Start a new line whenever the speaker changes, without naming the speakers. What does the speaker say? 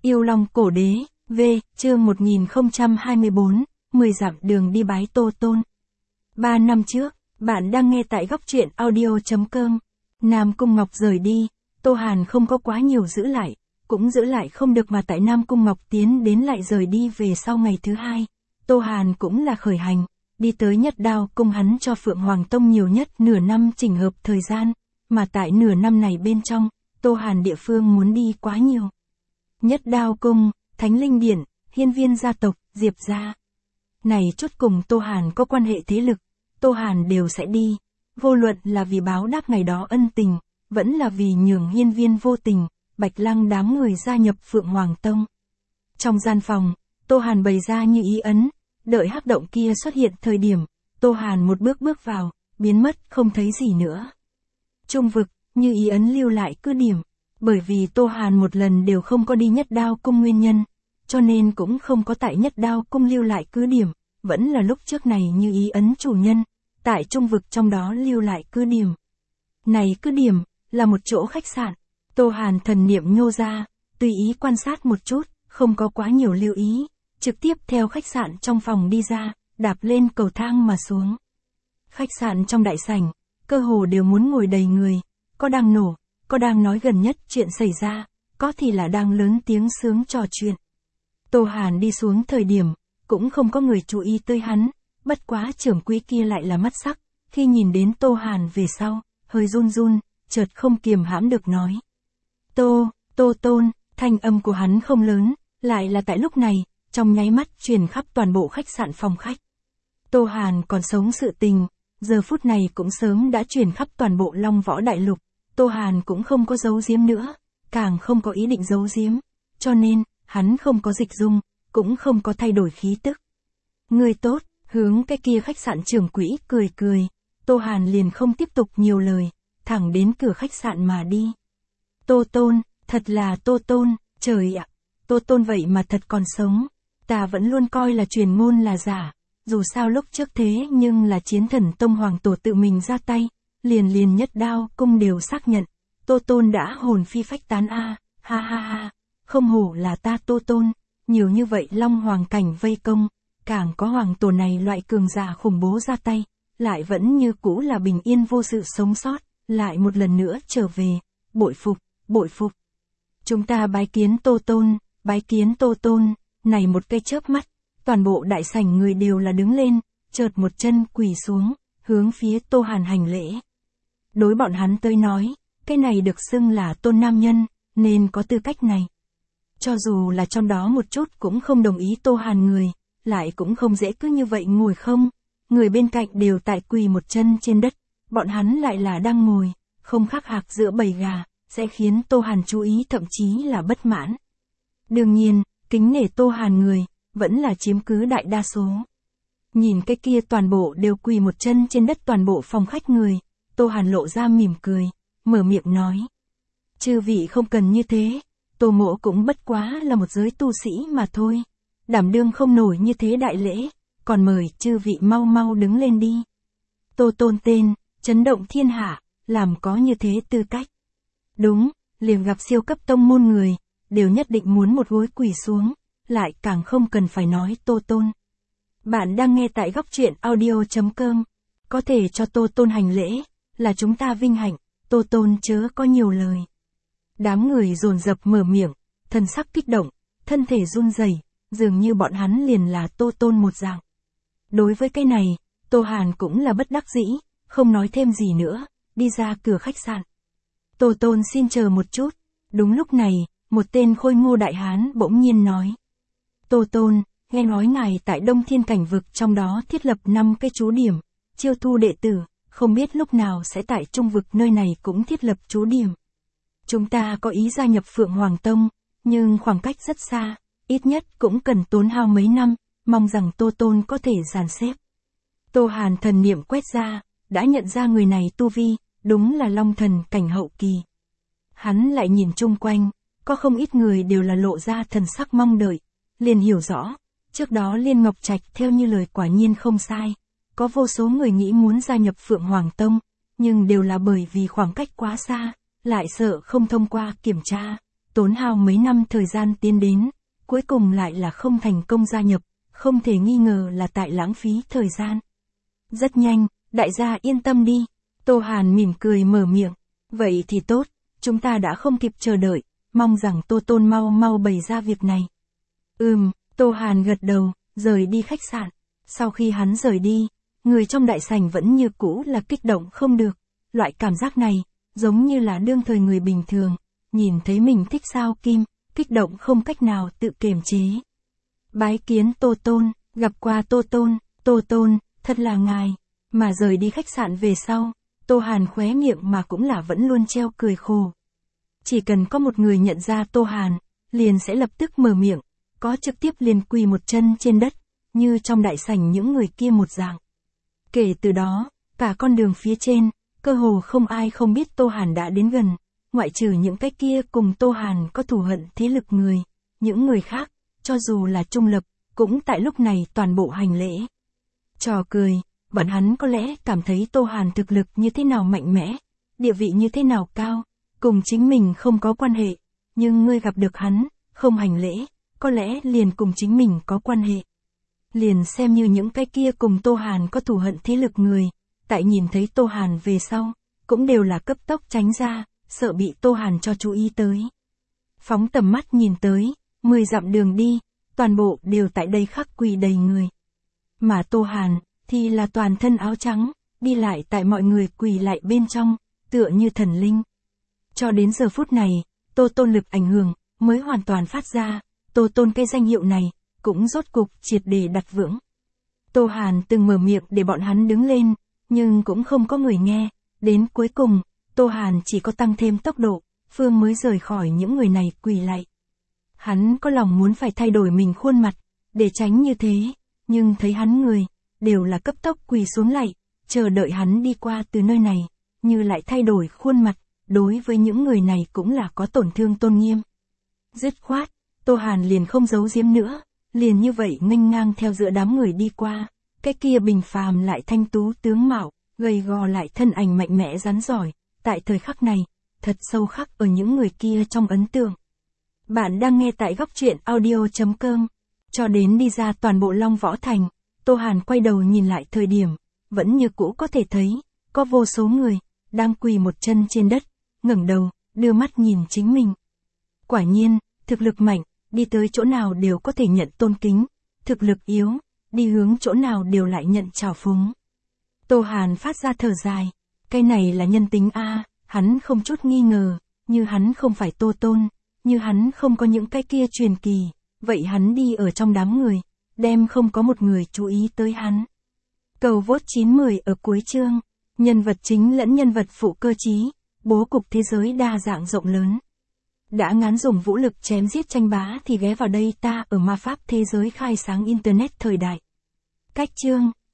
Yêu Long Cổ Đế, V, chương 1024, 10 dặm đường đi bái Tô Tôn. 3 năm trước, bạn đang nghe tại góc truyện audio.com. Nam Cung Ngọc rời đi, Tô Hàn không có quá nhiều giữ lại, cũng giữ lại không được mà tại Nam Cung Ngọc tiến đến lại rời đi về sau ngày thứ hai. Tô Hàn cũng là khởi hành, đi tới Nhất Đao Cung hắn cho Phượng Hoàng Tông nhiều nhất nửa năm chỉnh hợp thời gian, mà tại nửa năm này bên trong, Tô Hàn địa phương muốn đi quá nhiều. Nhất Đao Cung, Thánh Linh Điện, Hiên Viên gia tộc, Diệp gia. Này chốt cùng Tô Hàn có quan hệ thế lực, Tô Hàn đều sẽ đi, vô luận là vì báo đáp ngày đó ân tình, vẫn là vì nhường Hiên Viên vô tình, Bạch Lăng đám người gia nhập Phượng Hoàng Tông. Trong gian phòng, Tô Hàn bày ra như ý ấn, đợi hắc động kia xuất hiện thời điểm, Tô Hàn một bước bước vào, biến mất không thấy gì nữa. Trung vực, như ý ấn lưu lại cứ điểm, bởi vì Tô Hàn một lần đều không có đi Nhất Đao Cung nguyên nhân, cho nên cũng không có tại Nhất Đao Cung lưu lại cứ điểm, vẫn là lúc trước này như ý ấn chủ nhân, tại trung vực trong đó lưu lại cứ điểm. Này cứ điểm, là một chỗ khách sạn, Tô Hàn thần niệm nhô ra, tùy ý quan sát một chút, không có quá nhiều lưu ý, trực tiếp theo khách sạn trong phòng đi ra, đạp lên cầu thang mà xuống. Khách sạn trong đại sảnh, cơ hồ đều muốn ngồi đầy người, có đang nổ, có đang nói gần nhất chuyện xảy ra, có thì là đang lớn tiếng sướng trò chuyện. Tô Hàn đi xuống thời điểm, cũng không có người chú ý tới hắn, bất quá trưởng quỹ kia lại là mắt sắc, khi nhìn đến Tô Hàn về sau, hơi run run, chợt không kiềm hãm được nói. Tô Tôn, thanh âm của hắn không lớn, lại là tại lúc này, trong nháy mắt truyền khắp toàn bộ khách sạn phòng khách. Tô Hàn còn sống sự tình, giờ phút này cũng sớm đã truyền khắp toàn bộ Long Võ Đại Lục, Tô Hàn cũng không có giấu giếm nữa, càng không có ý định giấu giếm, cho nên, hắn không có dịch dung, cũng không có thay đổi khí tức. Người tốt, hướng cái kia khách sạn trưởng quỹ cười cười, Tô Hàn liền không tiếp tục nhiều lời, thẳng đến cửa khách sạn mà đi. Tô Tôn, thật là Tô Tôn, trời ạ, Tô Tôn vậy mà thật còn sống, ta vẫn luôn coi là truyền ngôn là giả, dù sao lúc trước thế nhưng là Chiến Thần Tông Hoàng Tổ tự mình ra tay, liền Nhất Đao Cung đều xác nhận, Tô Tôn đã hồn phi phách tán a, ha ha ha, không hổ là ta Tô Tôn, nhiều như vậy Long Hoàng cảnh vây công, càng có Hoàng Tổ này loại cường giả khủng bố ra tay, lại vẫn như cũ là bình yên vô sự sống sót, lại một lần nữa trở về, bội phục. Chúng ta bái kiến Tô Tôn, này một cái chớp mắt, toàn bộ đại sảnh người đều là đứng lên, chợt một chân quỳ xuống, hướng phía Tô Hàn hành lễ. Đối bọn hắn tới nói, cái này được xưng là tôn nam nhân, nên có tư cách này. Cho dù là trong đó một chút cũng không đồng ý Tô Hàn người, lại cũng không dễ cứ như vậy ngồi không, người bên cạnh đều tại quỳ một chân trên đất, bọn hắn lại là đang ngồi, không khác hạc giữa bầy gà, sẽ khiến Tô Hàn chú ý thậm chí là bất mãn. Đương nhiên, kính nể Tô Hàn người, vẫn là chiếm cứ đại đa số. Nhìn cái kia toàn bộ đều quỳ một chân trên đất toàn bộ phòng khách người, Tô Hàn lộ ra mỉm cười, mở miệng nói. Chư vị không cần như thế, Tô mỗ cũng bất quá là một giới tu sĩ mà thôi, đảm đương không nổi như thế đại lễ, còn mời chư vị mau mau đứng lên đi. Tô Tôn tên, chấn động thiên hạ, làm có như thế tư cách. Đúng, liền gặp siêu cấp tông môn người, đều nhất định muốn một gối quỳ xuống, lại càng không cần phải nói Tô Tôn. Bạn đang nghe tại góc truyện audio.com, có thể cho Tô Tôn hành lễ, là chúng ta vinh hạnh, Tô Tôn chớ có nhiều lời. Đám người dồn dập mở miệng, thân sắc kích động, thân thể run rẩy, dường như bọn hắn liền là Tô Tôn một dạng. Đối với cái này, Tô Hàn cũng là bất đắc dĩ, không nói thêm gì nữa, đi ra cửa khách sạn. Tô Tôn xin chờ một chút, đúng lúc này, một tên khôi ngô đại hán bỗng nhiên nói. Tô Tôn, nghe nói ngài tại Đông Thiên Cảnh Vực trong đó thiết lập 5 cái trú điểm, chiêu thu đệ tử, không biết lúc nào sẽ tại Trung Vực nơi này cũng thiết lập trú điểm. Chúng ta có ý gia nhập Phượng Hoàng Tông, nhưng khoảng cách rất xa, ít nhất cũng cần tốn hao mấy năm, mong rằng Tô Tôn có thể dàn xếp. Tô Hàn thần niệm quét ra, đã nhận ra người này tu vi, đúng là Long Thần cảnh hậu kỳ. Hắn lại nhìn chung quanh, có không ít người đều là lộ ra thần sắc mong đợi, liền hiểu rõ, trước đó Liên Ngọc Trạch theo như lời quả nhiên không sai, có vô số người nghĩ muốn gia nhập Phượng Hoàng Tông, nhưng đều là bởi vì khoảng cách quá xa, lại sợ không thông qua kiểm tra, tốn hao mấy năm thời gian tiến đến, cuối cùng lại là không thành công gia nhập, không thể nghi ngờ là tại lãng phí thời gian. Rất nhanh, đại gia yên tâm đi, Tô Hàn mỉm cười mở miệng, vậy thì tốt, chúng ta đã không kịp chờ đợi, mong rằng Tô Tôn mau mau bày ra việc này. Tô Hàn gật đầu, rời đi khách sạn. Sau khi hắn rời đi, người trong đại sảnh vẫn như cũ là kích động không được. Loại cảm giác này, giống như là đương thời người bình thường, nhìn thấy mình thích sao kim, kích động không cách nào tự kiềm chế. Bái kiến Tô Tôn, gặp qua Tô Tôn, thật là ngài. Mà rời đi khách sạn về sau, Tô Hàn khóe miệng mà cũng là vẫn luôn treo cười khổ. Chỉ cần có một người nhận ra Tô Hàn, liền sẽ lập tức mở miệng, có trực tiếp liền quỳ một chân trên đất, như trong đại sảnh những người kia một dạng. Kể từ đó, cả con đường phía trên, cơ hồ không ai không biết Tô Hàn đã đến gần, ngoại trừ những cái kia cùng Tô Hàn có thù hận thế lực người, những người khác, cho dù là trung lập, cũng tại lúc này toàn bộ hành lễ. Trò cười, bọn hắn có lẽ cảm thấy Tô Hàn thực lực như thế nào mạnh mẽ, địa vị như thế nào cao, cùng chính mình không có quan hệ, nhưng ngươi gặp được hắn, không hành lễ, có lẽ liền cùng chính mình có quan hệ. Liền xem như những cái kia cùng Tô Hàn có thù hận thế lực người, tại nhìn thấy Tô Hàn về sau, cũng đều là cấp tốc tránh ra, sợ bị Tô Hàn cho chú ý tới. Phóng tầm mắt nhìn tới, 10 dặm đường đi, toàn bộ đều tại đây khắc quỳ đầy người. Mà Tô Hàn, thì là toàn thân áo trắng, đi lại tại mọi người quỳ lại bên trong, tựa như thần linh. Cho đến giờ phút này, Tô Tôn lực ảnh hưởng, mới hoàn toàn phát ra, Tô Tôn cái danh hiệu này, cũng rốt cục triệt để đặt vững. Tô Hàn từng mở miệng để bọn hắn đứng lên, nhưng cũng không có người nghe, đến cuối cùng, Tô Hàn chỉ có tăng thêm tốc độ, phương mới rời khỏi những người này quỳ lại. Hắn có lòng muốn phải thay đổi mình khuôn mặt, để tránh như thế, nhưng thấy hắn người, đều là cấp tốc quỳ xuống lại, chờ đợi hắn đi qua từ nơi này, như lại thay đổi khuôn mặt, đối với những người này cũng là có tổn thương tôn nghiêm. Dứt khoát, Tô Hàn liền không giấu giếm nữa, liền như vậy nghênh ngang theo giữa đám người đi qua, cái kia bình phàm lại thanh tú tướng mạo, gầy gò lại thân ảnh mạnh mẽ rắn giỏi, tại thời khắc này, thật sâu khắc ở những người kia trong ấn tượng. Bạn đang nghe tại góc truyện audio.com, cho đến đi ra toàn bộ Long Võ Thành, Tô Hàn quay đầu nhìn lại thời điểm, vẫn như cũ có thể thấy, có vô số người, đang quỳ một chân trên đất, ngẩng đầu, đưa mắt nhìn chính mình. Quả nhiên, thực lực mạnh, đi tới chỗ nào đều có thể nhận tôn kính, thực lực yếu, đi hướng chỗ nào đều lại nhận trào phúng. Tô Hàn phát ra thở dài, cái này là nhân tính a, hắn không chút nghi ngờ, như hắn không phải Tô Tôn, như hắn không có những cái kia truyền kỳ, vậy hắn đi ở trong đám người, đem không có một người chú ý tới hắn. Cầu vote 9/10 ở cuối chương, nhân vật chính lẫn nhân vật phụ cơ trí, bố cục thế giới đa dạng rộng lớn. Đã ngán dùng vũ lực chém giết tranh bá thì ghé vào đây ta ở ma pháp thế giới khai sáng internet thời đại. Cách chương